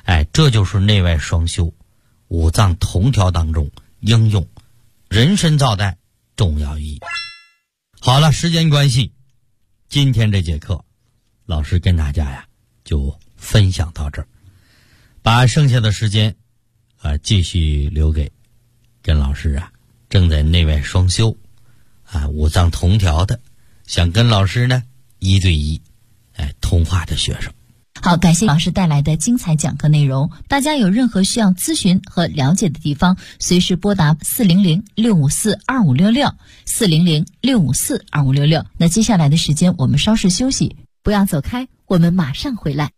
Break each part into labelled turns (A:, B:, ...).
A: 这就是内外双修、五脏同调当中应用人参皂苷重要意义。好了，时间关系，今天这节课老师跟大家呀就分享到这儿，把剩下的时间继续留给跟老师正在内外双修五脏同调的，想跟老师呢1对1通话的学生。
B: 好，感谢老师带来的精彩讲课内容。大家有任何需要咨询和了解的地方，随时拨打400-654-2566，400-654-2566。那接下来的时间我们稍事休息，不要走开，我们马上回来。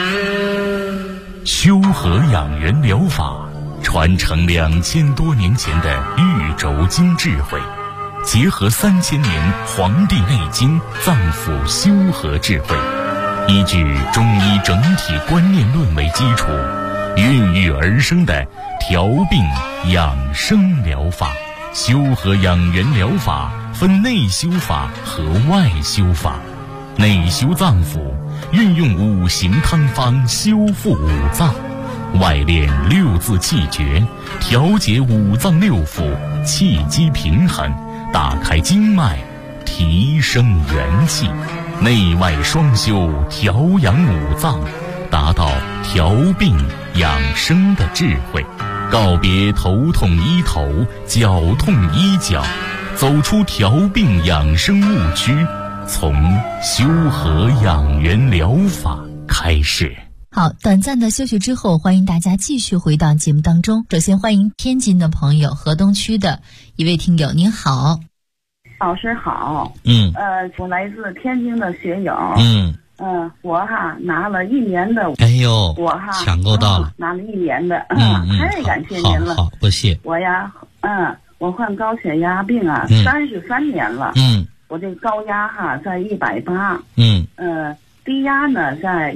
C: 修和养元疗法传承2000多年前的玉轴经智慧，结合3000年《黄帝内经》脏腑修和智慧，依据中医整体观念论为基础，孕育而生的调病养生疗法。修和养元疗法分内修法和外修法。内修脏腑，运用5行汤方修复五脏；外练6字气诀，调节五脏六腑，气机平衡，打开经脉，提升元气。内外双修，调养五脏，达到调病养生的智慧。告别头痛医头，脚痛医脚，走出调病养生误区，从修和养元疗法开始。
B: 好，短暂的休息之后，欢迎大家继续回到节目当中。首先欢迎天津的朋友，河东区的一位听友，您好。
D: 老师好。我来自天津的学友。我拿了1年的。
A: 哎呦，
D: 我
A: 抢购到了，
D: 拿了1年的。太感谢您了。
A: 好，不谢。
D: 我我患高血压病33年了。我这高压在180。低压呢在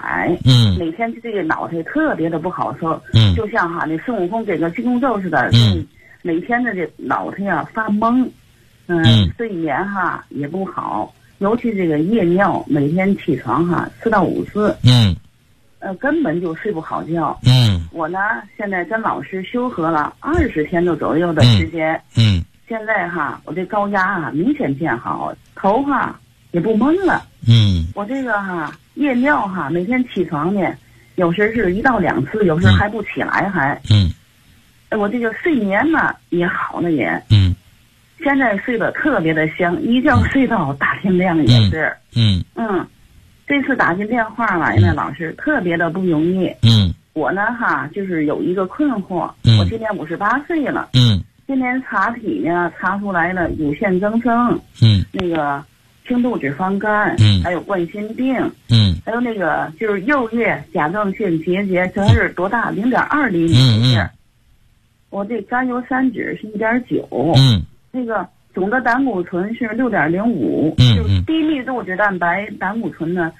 D: 100。每天这个脑袋特别的不好受。就像那孙悟空这个金箍咒似的。每天的这脑袋发懵。睡眠也不好，尤其这个夜尿，每天起床4到5次。根本就睡不好觉。我呢现在跟老师修和了20天的左右的时间。现在我这高压明显变好，头也不闷了。我这个夜尿每天起床呢，有时是1到2次，有时还不起来还。我这个睡眠呢也好了也。现在睡得特别的香，一觉睡到大天亮也是。这次打进电话来呢，老师特别的不容易。我呢就是有一个困惑。我今年58岁了。今年查体呢查出来了乳腺增生。那个轻度脂肪肝。还有冠心病。还有那个就是右叶甲状腺结节，全是多大？0.2厘米。我这甘油三酯是1.9。那个总的胆固醇是6.05。就是低密度脂蛋白胆固醇呢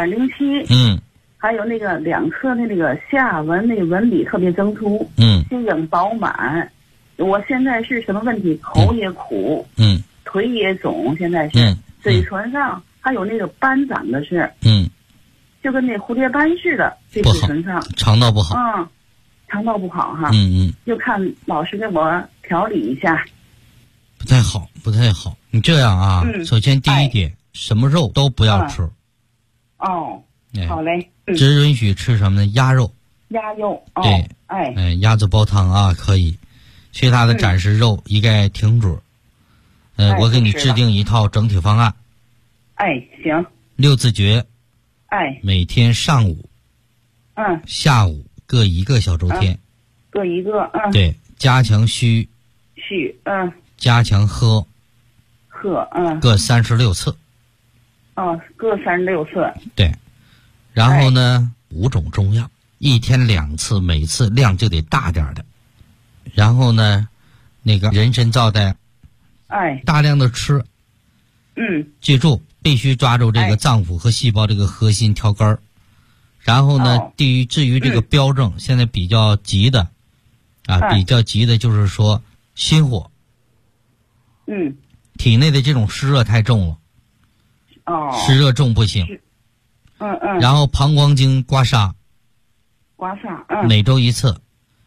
D: 4.07。还有那个2侧的那个下纹那个纹理特别增粗。心影饱满。我现在是什么问题？口也苦。腿也肿，现在是。嘴唇上还有那个斑长的是。就跟那蝴蝶斑似的，这嘴唇上。
A: 肠道不好。
D: 肠道不好就看老师给我调理一下。
A: 不太好。你这样首先第一点，什么肉都不要吃。
D: 好嘞。
A: 只允许吃什么呢？鸭肉。
D: 鸭肉。
A: 对。鸭子煲汤可以，其他的暂时肉应该停止。我给你制定一套整体方案。
D: 行。
A: 6字诀。每天上午。下午各1个小周天。
D: 各1个。
A: 对，加强虚。加强喝。各36次。
D: 各36次。
A: 对。然后呢，5种中药，1天2次，每次量就得大点的。然后呢，那个人参皂苷，大量的吃。记住，必须抓住这个脏腑和细胞这个核心调根儿。然后呢，至于这个标症，现在比较急的，比较急的就是说心火。体内的这种湿热太重了。湿热重不行。然后膀胱经刮痧。
D: 刮痧，
A: 每周一次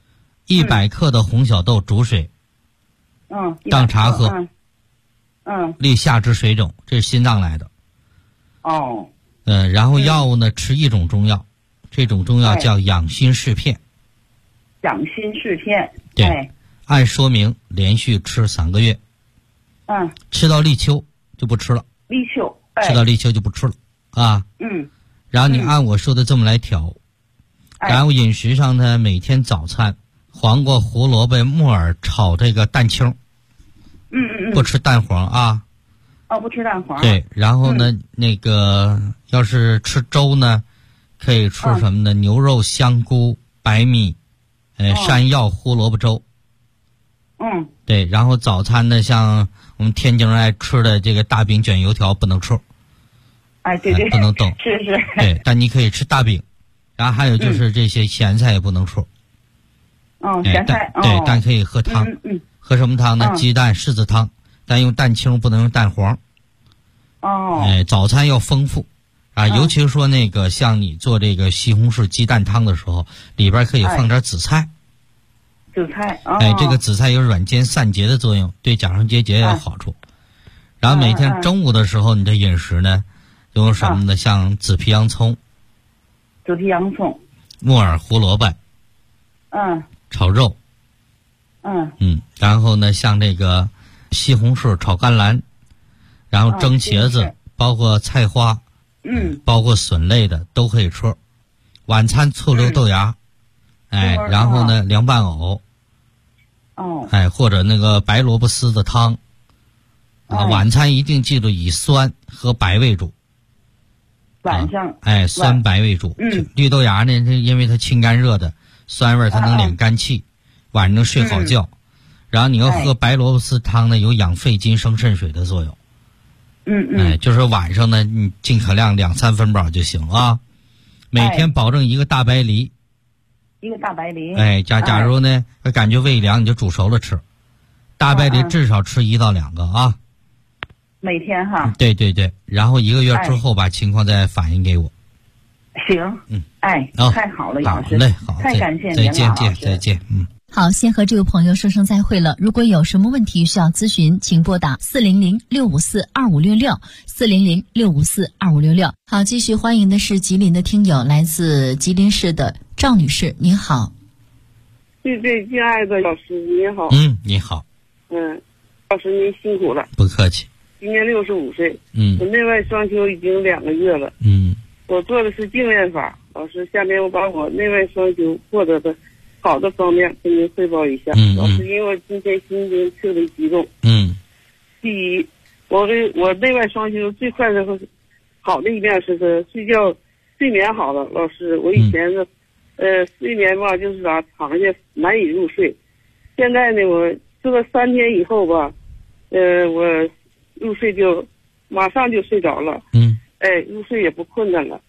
A: ，100克的红小豆煮水，当茶喝，利下肢水肿，这是心脏来的。
D: 哦。
A: 然后药物呢，吃一种中药，这种中药叫养心适片。
D: 养心适片。
A: 对，按说明连续吃3个月。吃到立秋就不吃了。
D: 立秋。
A: 吃到立秋就不吃了啊。然后你按我说的这么来调。然后饮食上呢，每天早餐黄瓜、胡萝卜、木耳炒这个蛋清。不吃蛋黄啊。
D: 不吃蛋黄。
A: 对，然后呢，那个要是吃粥呢，可以吃什么呢？牛肉、香菇、白米，山药、胡萝卜粥。对，然后早餐呢，像我们天津人爱吃的这个大饼卷油条不能吃。
D: 对对，
A: 不能动。
D: 是。
A: 对，但你可以吃大饼，然后还有就是这些咸菜也不能吃。
D: 咸菜。
A: 对，但可以喝汤。喝什么汤呢？鸡蛋柿子汤，但用蛋清，不能用蛋黄。早餐要丰富啊，尤其是说那个像你做这个西红柿鸡蛋汤的时候，里边可以放点紫菜。
D: 紫菜。
A: 这个紫菜有软坚散结的作用，对甲状结节也有好处。然后每天中午的时候，你的饮食呢，用什么呢？像紫皮洋葱。
D: 紫皮洋葱。
A: 木耳、胡萝卜。炒肉。然后呢，像这个西红柿炒甘蓝，然后蒸茄子，包括菜花，包括笋类的都可以吃。晚餐醋溜豆芽，然后呢凉拌藕，或者那个白萝卜丝的汤。晚餐一定记住以酸和白为主。
D: 晚上。
A: 酸白为主。绿豆芽呢，因为它清肝热的，酸味它能敛肝气，晚上能睡好觉。然后你要喝白萝卜丝汤呢，有养肺金生肾水的作用。就是晚上呢，你尽可量2-3分饱就行啊。每天保证一个大白梨。
D: 一个大白梨。
A: 假如呢，感觉胃凉，你就煮熟了吃。大白梨至少吃1到2个啊。
D: 每天哈。
A: 对对对，然后1个月之后把情况再反映给我。
D: 行。太好了，老师。
A: 好嘞，好，
D: 太感谢您
A: 了，再见。
B: 好，先和这位朋友说声再会了。如果有什么问题需要咨询，请拨打400-654-2566 400-654-2566。好，继续欢迎的是吉林的听友，来自吉林市的赵女士，您好。
E: 对，敬爱的老师您好。
A: 你好。
E: 老师您辛苦了。
A: 不客气。
E: 今年65岁。我内外双修已经2个月了。我做的是净练法。老师，下面我把我内外双修获得的好的方面跟您汇报一下。老师，因为我今天心情特别激动。第一，我内外双修最快的好的一面是睡眠好了。老师，我以前的睡眠吧，就是躺下难以入睡。现在呢，我做了3天以后吧，我入睡就马上就睡着了。入睡也不困难了。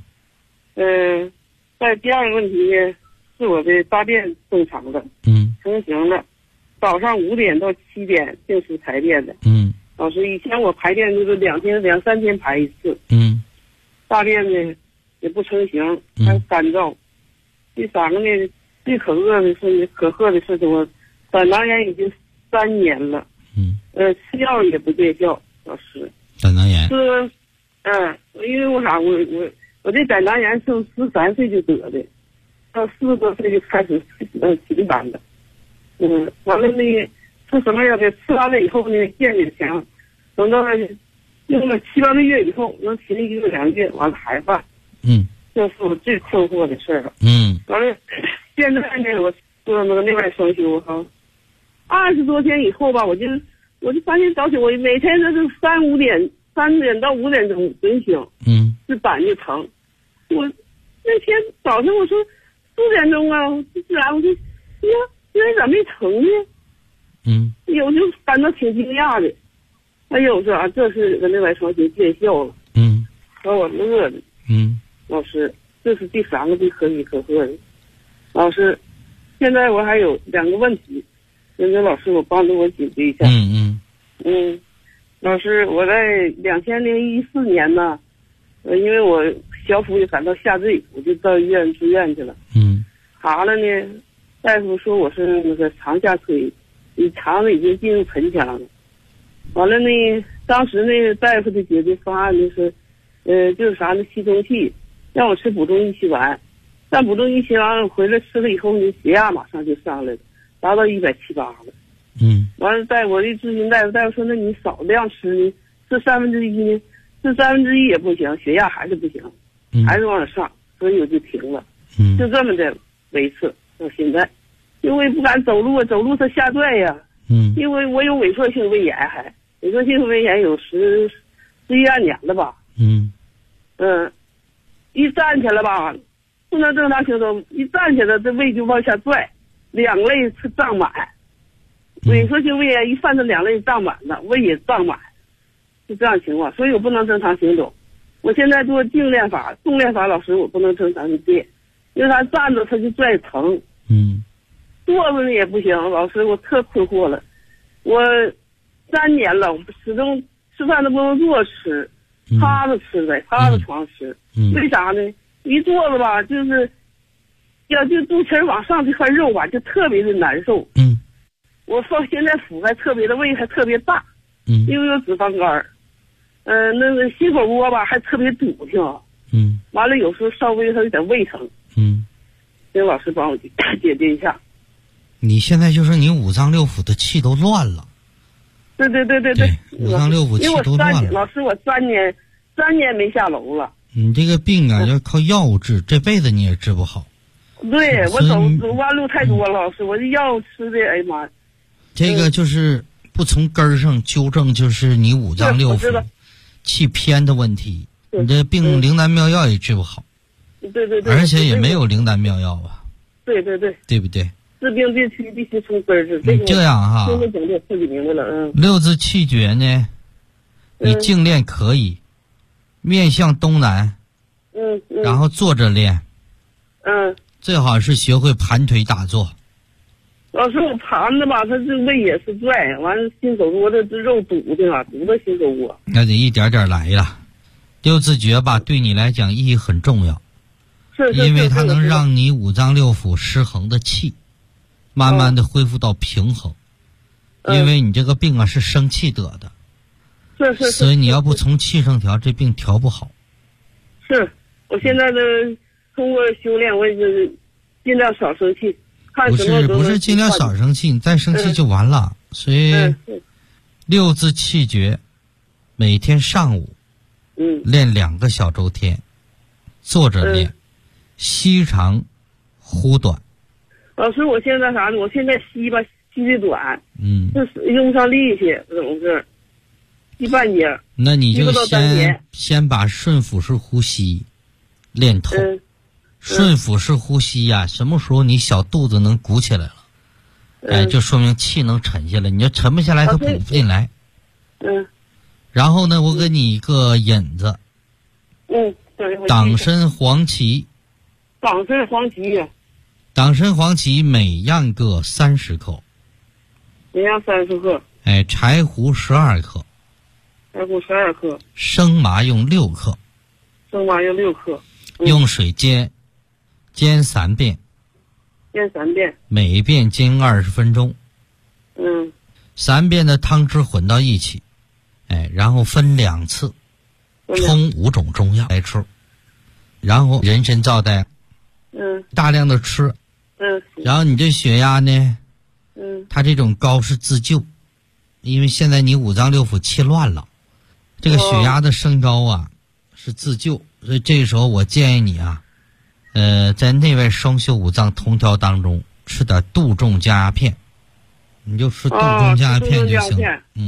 E: 在第二个问题呢，是我的大便正常的，成型的，早上5点到7点定时排便的。老师，以前我排便就是2-3天排一次。大便呢也不成型，还干燥。第3个呢，最可贺的是我胆囊炎已经3年了。吃药也不见效。老师，
A: 胆囊炎。
E: 因为我这胆囊炎从13岁就得的，到40多岁就开始频繁的。完了吃什么药的，吃完了以后呢，见着强，等到用了7-8个月以后，能停1个2个月，完了还犯。这是我最困惑的事了。完了，现在呢，我做那个内外双修哈，20多天以后吧，我就发现早起，我每天都是3点到5点钟准醒。这胆就疼。我那天早上我说4点钟啊，自然我就呀，今天咋没疼呢？我就感到挺惊讶的。我说这是内外双修见效了。把我乐的。老师，这是第3个最可喜可贺的。老师，现在我还有2个问题，那个老师我帮助我解决一下。老师，我在2014年呢，因为我小腹就感到下坠，我就到医院住院去了。 查了呢，大夫说我是那个肠下垂，你肠子已经进入盆腔了。完了呢，当时呢大夫的解决方案就是，就是啥呢，吸中气，让我吃补中益气丸。但补中益气丸回来吃了以后呢，血压马上就上来了，达到170、180了。完了，我一咨询大夫说，那你少量吃呢，吃1/3呢，吃1/3也不行，血压还是不行，还是往上，所以我就停了。就这么的维持到现在，因为不敢走路啊，走路它下拽呀。因为我有萎缩性胃炎，萎缩性胃炎有11、2年了吧。一站起来吧，不能正常行走，一站起来这胃就往下拽，两肋是胀满。萎缩性胃炎一犯，这两肋胀满了，胃也胀满，是这样情况，所以我不能正常行走。我现在做静练法，动练法，老师我不能正常的练，因为他站着他就拽疼。坐着呢也不行，老师我特困惑了，我3年了，我始终吃饭都不能坐吃，趴着吃呗，趴着床吃。为啥呢？一坐着吧，就是就肚脐往上这块肉吧，就特别的难受。我现在腹还特别的胃还特别大，因为有脂肪肝。那个心口窝吧还特别堵挺。完了有时候稍微还有点胃疼。请老师帮我解决一下。
A: 你现在就是你五脏六腑的气都乱了。
E: 对，
A: 五脏六腑气都乱了。
E: 老师，我3年没下楼了。
A: 你这个病啊，要靠药物治，这辈子你也治不好。
E: 对，我走弯路太多了，老师，我这药吃的，哎呀妈！
A: 这个就是不从根儿上纠正，就是你五脏六腑气偏的问题。你这病灵丹妙药也治不好。
E: 对，
A: 而且也没有灵丹妙药啊。
E: 对，
A: 对不对？
E: 治病必须从根儿治。
A: 这样哈。
E: 这个讲的自己明白了。
A: 六字气诀呢，你静练可以，面向东南。然后坐着练。最好是学会盘腿打坐。
E: 老师，我盘着吧，他这胃也是拽，完了心口窝的这肉堵的堵到心口窝。
A: 那得一点点来了。六字诀吧，对你来讲意义很重要。因为它能让你五脏六腑失衡的气慢慢的恢复到平衡。因为你这个病啊是生气得的。所以你要不从气上调，这病调不好。
E: 是，我现在的通过修炼，我也是尽量少生气。
A: 不是尽量少生气，你再生气就完了。所以六字气诀每天上午练2个小周天，坐着练，吸长呼短。
E: 老师，我现在啥呢？我现在吸吧吸的短，就是用不上力气，怎么回事？吸半截。
A: 那你就先把顺腹式呼吸练透。顺腹式呼吸呀，什么时候你小肚子能鼓起来了，就说明气能沉下来。你要沉不下来，它补不进来。然后呢，我给你一个引子。党参黄芪。
E: 党参黄芪。
A: 党参黄芪每样各30克。
E: 每样30克。
A: 柴胡12克。
E: 柴胡12克。
A: 生麻用6克。
E: 生麻用6克。
A: 用水煎3遍。
E: 煎3遍。
A: 每遍煎20分钟。3遍的汤汁混到一起，然后分2次，冲5种中药来吃，然后人参皂苷，大量的吃，然后你这血压呢，它这种高是自救，因为现在你五脏六腑气乱了，这个血压的升高啊是自救，所以这时候我建议你啊，在内外双修五脏同调当中吃点杜仲降压片，你就吃杜仲降压片就行。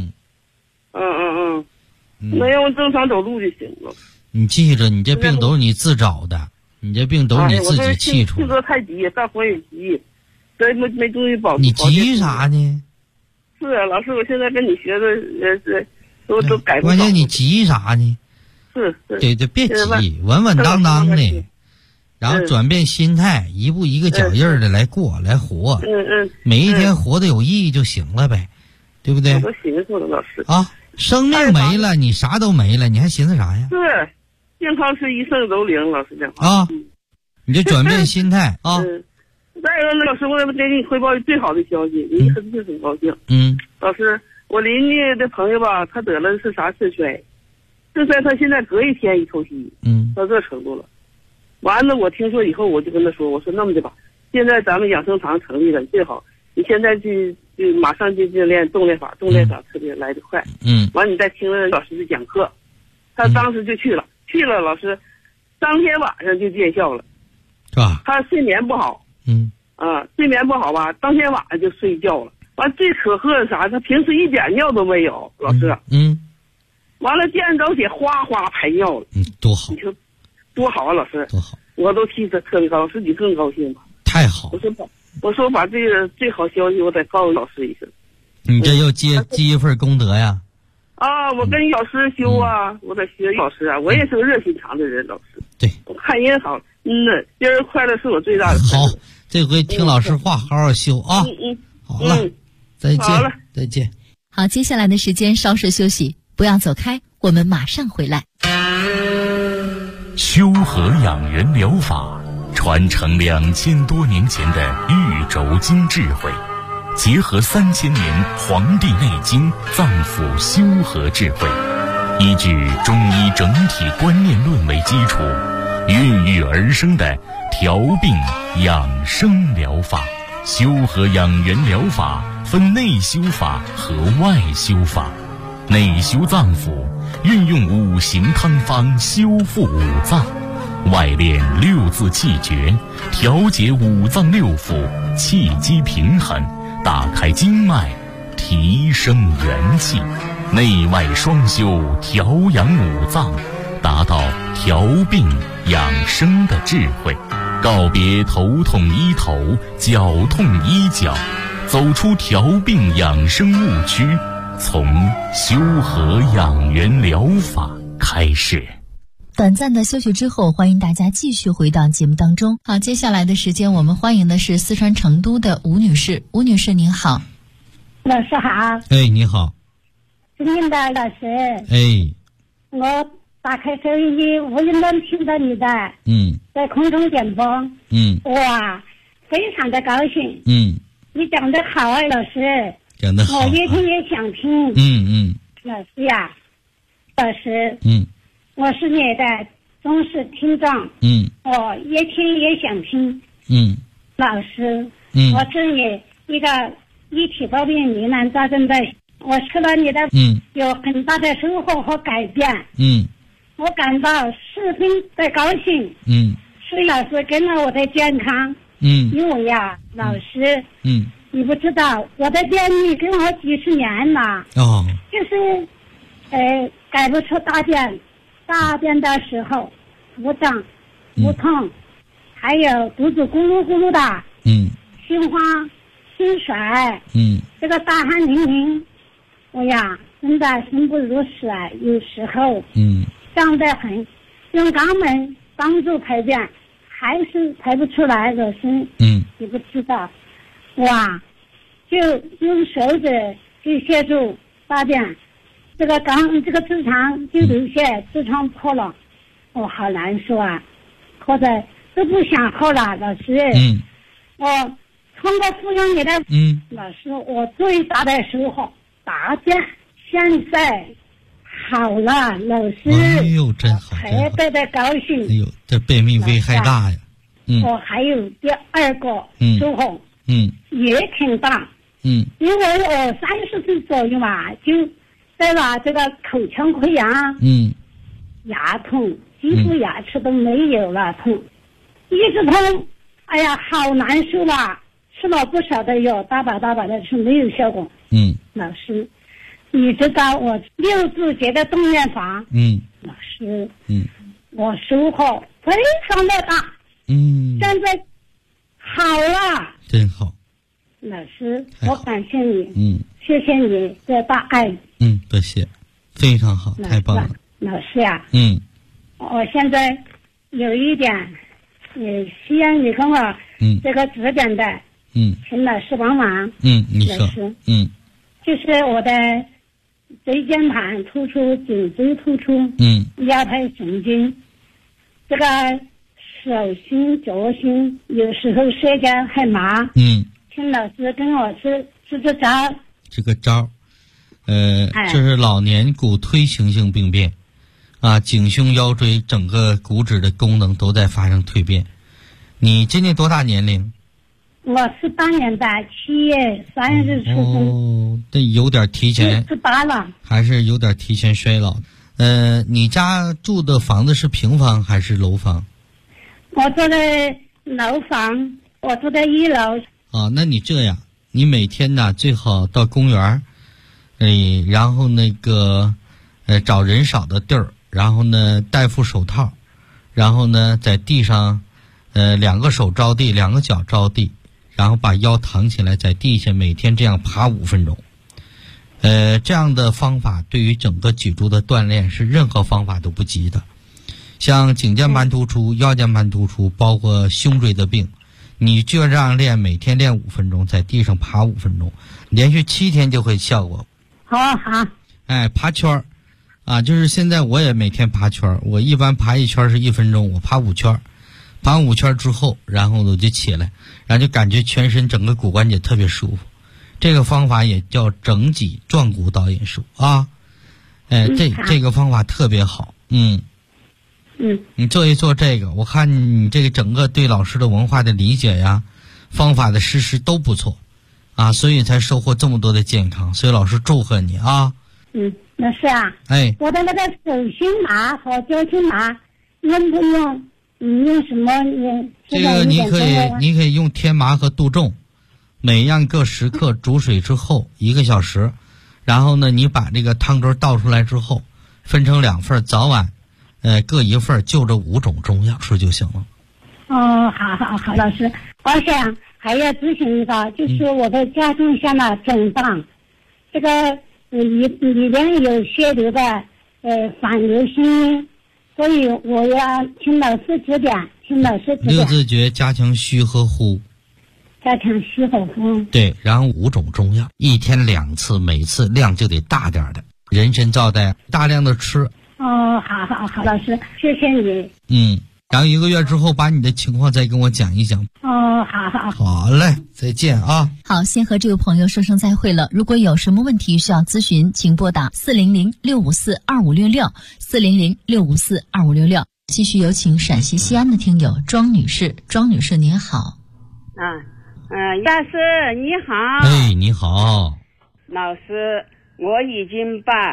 E: 那要我正常走路就行了。
A: 你记着，你这病都是你自找的，你这病都是你自己气出的。
E: 性格太急，大火也急，所以没注意保。
A: 你急啥呢？
E: 是啊，老师，我现在跟你学的都改不好。
A: 关键你急啥呢？
E: 是。
A: 对，别急，稳稳当当的，然后转变心态，一步一个脚印的来过来活。每一天活得有意义就行了呗，对不对？
E: 我都寻思了，老师
A: 啊。生命没了，你啥都没了，你还寻思啥呀？
E: 是，健康是一胜都灵，老师讲话
A: 啊，你就转变心态啊。
E: 再一个，老师，我给你汇报最好的消息，你肯定很高兴。老师，我邻居的朋友吧，他得了是啥肾衰，他现在隔一天一透析，到这程度了。完了，我听说以后，我就跟他说，我说那么的吧，现在咱们养生堂成立了，最好你现在就马上就练动练法特别来得快。完你再听了老师的讲课，他当时就去了，老师当天晚上就见效了，
A: 是吧？
E: 他睡眠不好，睡眠不好吧，当天晚上就睡觉了。完最可贺的啥？他平时一点尿都没有，老师。完了见着血哗哗排尿了。
A: 多好！
E: 你说多好啊，老师。
A: 多好！
E: 我都替他特别高，老师你更高兴吧？
A: 太好！
E: 我说把这个最好消息我得告诉老师一声。
A: 你这又积一份功德呀！
E: 我跟老师修啊，我得学老师啊，我也是个热心肠的人，老师。
A: 对，
E: 我看人好，别人快乐是我最大的快乐。
A: 好，这回听老师话，好好修啊。好了，再见。
E: 好了，
A: 再见。
B: 好，接下来的时间稍事休息，不要走开，我们马上回来。
C: 修和养元疗法传承2000多年前的玉轴经智慧，结合3000年《黄帝内经》脏腑修和智慧，依据中医整体观念论为基础，孕育而生的调病养生疗法。修和养元疗法分内修法和外修法。内修脏腑，运用5行汤方修复五脏；外练6字气诀，调节五脏六腑，气机平衡，打开经脉，提升元气。内外双修，调养五脏，达到调病养生的智慧。告别头痛医头，脚痛医脚，走出调病养生误区，从修和养元疗法开始。
B: 短暂的休息之后，欢迎大家继续回到节目当中。好，接下来的时间我们欢迎的是四川成都的吴女士。吴女士您好。
F: 老师好。
A: 哎，你好。
F: 尊敬的老师。
A: 哎。
F: 我打开收音机，无意中听到你的在空中点播。哇，非常的高兴。你讲得好啊，老师。
A: 讲得好。
F: 我越听越想听。老师呀，老师。我是你的忠实听众。我越听越想听。老师。我是你一个一体多病疑难杂症的，我吃了你的有很大的收获和改变。我感到十分的高兴。是老师跟了我的健康。因为呀，老师。你不知道我的便秘跟我几十年了。就是改不出大便的时候不胀不痛，还有肚子咕噜咕噜的。心慌心衰。这个大汗淋漓，我呀真的生不如死啊，有时候胀得很，用肛门帮助排便还是排不出来，老师。你不知道，哇，就用手指去协助大便，这个直肠就流血，痔疮破了，我好难受啊，或者都不想喝了，老师。我通过服用你的老师，我最大的收获，大便现在好了，老师。
A: 哎呦，真好，
F: 特别的高兴。
A: 哎呦，这便秘危害大呀。
F: 我还有第二个收获，也挺大。因为我30岁左右嘛，就得了这个口腔溃疡。牙痛，几乎牙齿都没有了，痛，一直痛，哎呀，好难受了。吃了不少的药，大把的吃，没有效果。老师，你知道我6字节的动员法。老师。我收获非常的大。现在好了。
A: 真好。
F: 老师，我感谢你。谢谢你的大爱。
A: 多谢，非常好，太棒了。
F: 老师呀。我现在有一点，需要你跟我这个指点的。请老师帮忙。
A: 你说。
F: 就是我的椎间盘突出、颈椎突出。腰腿神经，这个手心、脚心，有时候摔跤很麻。请老师跟我支招。
A: 这个招，这是老年骨推行性病变，啊，颈胸腰椎整个骨质的功能都在发生蜕变。你今年多大年龄？
F: 我18年的7月3日出生。
A: 哦，这有点提前。
F: 18了。
A: 还是有点提前衰老。你家住的房子是平房还是楼房？
F: 我住在楼房，我住在1楼。
A: 啊，那你这样，你每天呢最好到公园，然后找人少的地儿，然后呢戴副手套，然后呢在地上，2个手着地，2个脚着地，然后把腰躺起来，在地下每天这样爬5分钟。这样的方法对于整个脊柱的锻炼是任何方法都不及的。像颈间盘突出、腰间盘突出，包括胸椎的病，你就这样练，每天练5分钟，在地上爬5分钟，连续7天就会效果。
F: 好。
A: 爬圈儿，啊，就是现在我也每天爬圈儿，我一般爬一圈是1分钟，我爬5圈，爬5圈之后，然后我就起来，然后就感觉全身整个骨关节特别舒服。这个方法也叫整脊壮骨导引术啊，这个方法特别好，你做一做这个，我看你这个整个对老师的文化的理解呀，方法的实施都不错，啊，所以才收获这么多的健康，所以老师祝贺你啊。
F: 那是啊。我的那个手心麻和脚心麻，用不用？你用什么？
A: 这个你可以用天麻和杜仲。每样各10克，煮水之后1个小时，然后呢，你把这个汤汁倒出来之后，分成2份，早晚，各1份，就这5种中药吃就行了。
F: 好，老师，我想还要咨询一个，就是我的家中下了肿胀，这个里边有血流的反流心，所以我要请老师指点。
A: 6字诀加强虚和呼。
F: 加强虚和呼。
A: 对，然后5种中药，1天2次，每次量就得大点的。人参皂苷大量的吃。
F: 好，老师，谢谢你。
A: 然后1个月之后把你的情况再跟我讲一讲。好嘞，再见啊。
B: 好，先和这位朋友说声再会了。如果有什么问题需要咨询，请拨打400-654-2566 400-654-2566。继续有请陕西西安的听友庄女士。庄女士您好。
G: 大师你好。
A: 你好。
G: 老师，我已经把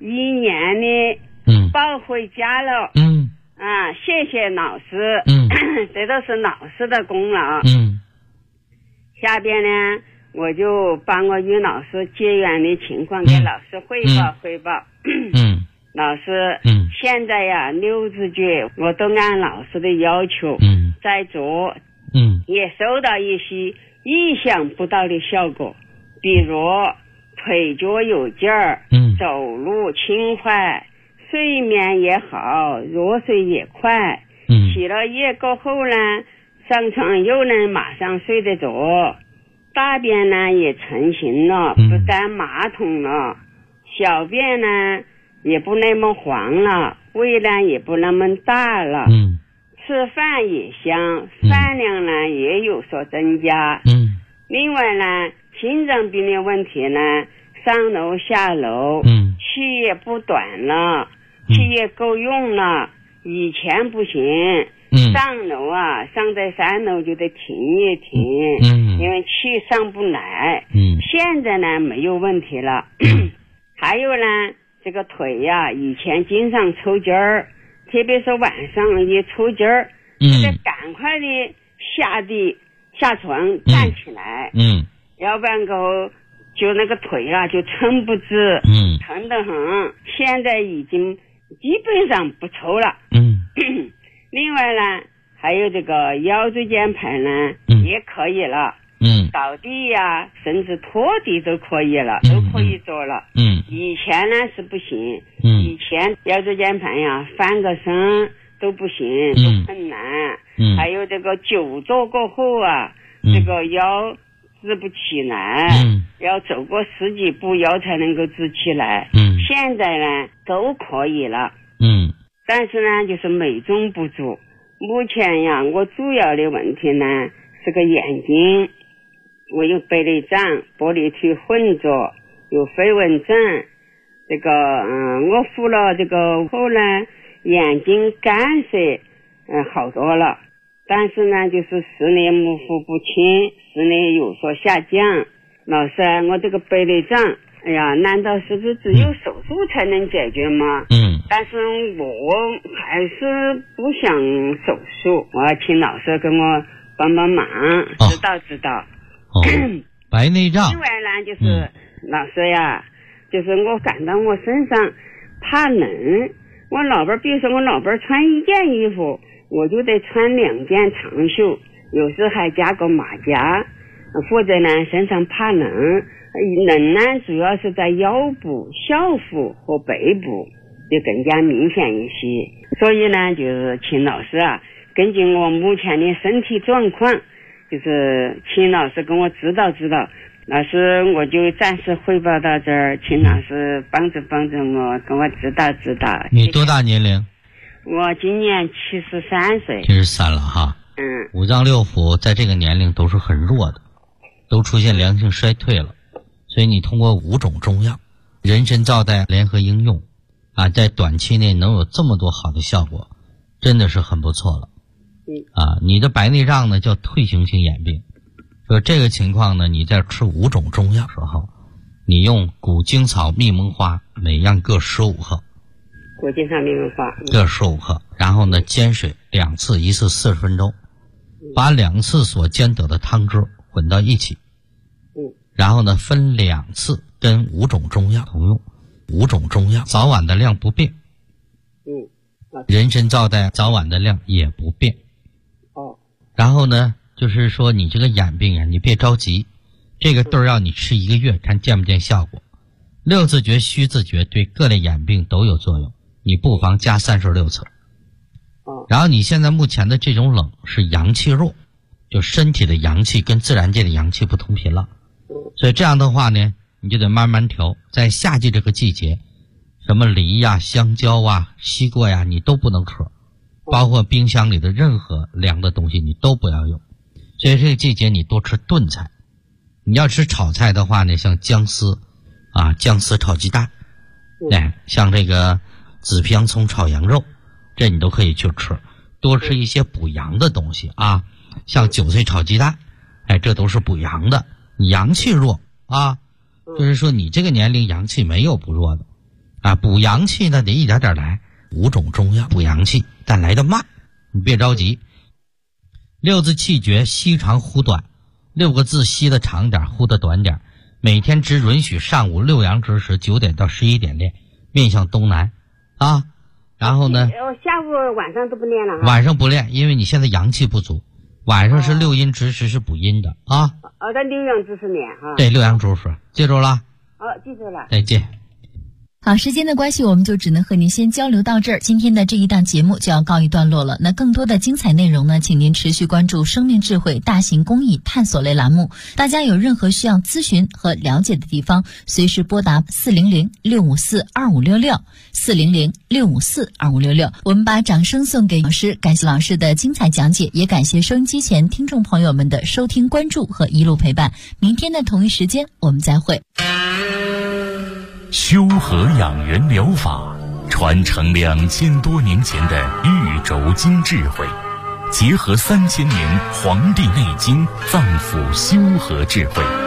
G: 1年的抱回家了。谢谢老师。这都是老师的功劳。下边呢，我就把我与老师结缘的情况给老师汇报。老师，现在呀，6字诀我都按老师的要求在做。也收到一些意想不到的效果，比如腿脚有劲儿，走路轻快，睡眠也好，入睡也快，起了夜过后呢，上床又能马上睡得着，大便呢也成型了，不沾马桶了，小便呢也不那么黄了，胃呢也不那么大了，吃饭也香，饭量呢也有所增加。另外呢，心脏病的问题呢，上楼下楼，气也不短了，气也够用了。以前不行，上楼啊，上在3楼就得停一停，因为气上不来。现在呢没有问题了。还有呢，这个腿呀，以前经常抽筋儿。特别是晚上一抽筋儿，就得赶快的下床站起来，要不然就那个腿啊就撑不直，疼得很。现在已经基本上不抽了。另外呢，还有这个腰椎间盘呢，也可以了。扫地呀，甚至拖地都可以了，都可以做了。以前呢是不行，以前腰椎间盘呀翻个身都不行，都很难。还有这个久坐过后啊，这个腰直不起来，要走过10几步腰才能够直起来。现在呢都可以了。但是呢就是美中不足， 目前呀，我主要的问题呢是个眼睛，我有白内障、玻璃体混浊，有飞蚊症。这个我敷了这个后呢，眼睛干涩，好多了。但是呢，就是视力模糊不清，视力有所下降。老师，我这个白内障，哎呀，难道是不是只有手术才能解决吗？但是我还是不想手术，我要请老师跟我帮帮忙，指导。
A: 白内障。
G: 另外呢，就是老师呀，就是我感到我身上怕冷，我老伴，比如说我老伴穿一件衣服，我就得穿2件长袖，有时还加个马甲，或者呢身上怕冷，冷呢主要是在腰部、小腹和背部就更加明显一些。所以呢，就是请老师啊，根据我目前的身体状况，就是请老师跟我指导。老师，我就暂时汇报到这儿，请老师帮助我，跟我指导。
A: 你多大年龄？
G: 我今年73岁。
A: 73了哈。五脏六腑在这个年龄都是很弱的，都出现良性衰退了，所以你通过5种中药，人参皂苷联合应用啊，在短期内能有这么多好的效果，真的是很不错了。你的白内障呢叫退行性眼病，就这个情况呢，你在吃5种中药时候，你用谷精草、蜜蒙花每样各15克，
G: 谷精草、蜜蒙花
A: 各15克，然后呢煎水2次，一次40分钟，把2次所煎得的汤汁混到一起，然后呢分2次跟5种中药同用，5种中药早晚的量不变，人参皂苷早晚的量也不变。然后呢，就是说你这个眼病啊，你别着急，这个对要你吃1个月，看见不见效果。6字诀、虚字诀对各类眼病都有作用，你不妨加36次。然后你现在目前的这种冷是阳气弱，就身体的阳气跟自然界的阳气不同频了，所以这样的话呢，你就得慢慢调。在夏季这个季节，什么梨呀、香蕉啊、西瓜呀，你都不能吃。包括冰箱里的任何凉的东西你都不要用，所以这个季节你多吃炖菜。你要吃炒菜的话呢，像姜丝炒鸡蛋，像这个紫皮洋葱炒羊肉，这你都可以去吃。多吃一些补阳的东西啊，像韭菜炒鸡蛋，这都是补阳的。你阳气弱啊，就是说你这个年龄阳气没有不弱的啊，补阳气呢得一点点来。5种中药补阳气，但来得慢，你别着急。6字气诀，吸长呼短，6个字吸的长点，呼的短点。每天只允许上午6阳之时9点到11点练，面向东南啊。然后呢，
G: 下午晚上都不练了。
A: 晚上不练，因为你现在阳气不足。晚上是6阴之时，是补阴的啊。
G: 在6阳之时练哈。
A: 对，6阳之时，记住了。
G: 记住了。
A: 再见。
B: 好，时间的关系，我们就只能和您先交流到这儿。今天的这一档节目就要告一段落了。那更多的精彩内容呢，请您持续关注生命智慧大型公益探索类栏目。大家有任何需要咨询和了解的地方，随时拨打400-654-2566 400-654-2566。我们把掌声送给老师，感谢老师的精彩讲解，也感谢收音机前听众朋友们的收听、关注和一路陪伴。明天的同一时间我们再会。
C: 修和养元疗法传承2000多年前的玉轴经智慧，结合3000年黄帝内经脏腑修和智慧，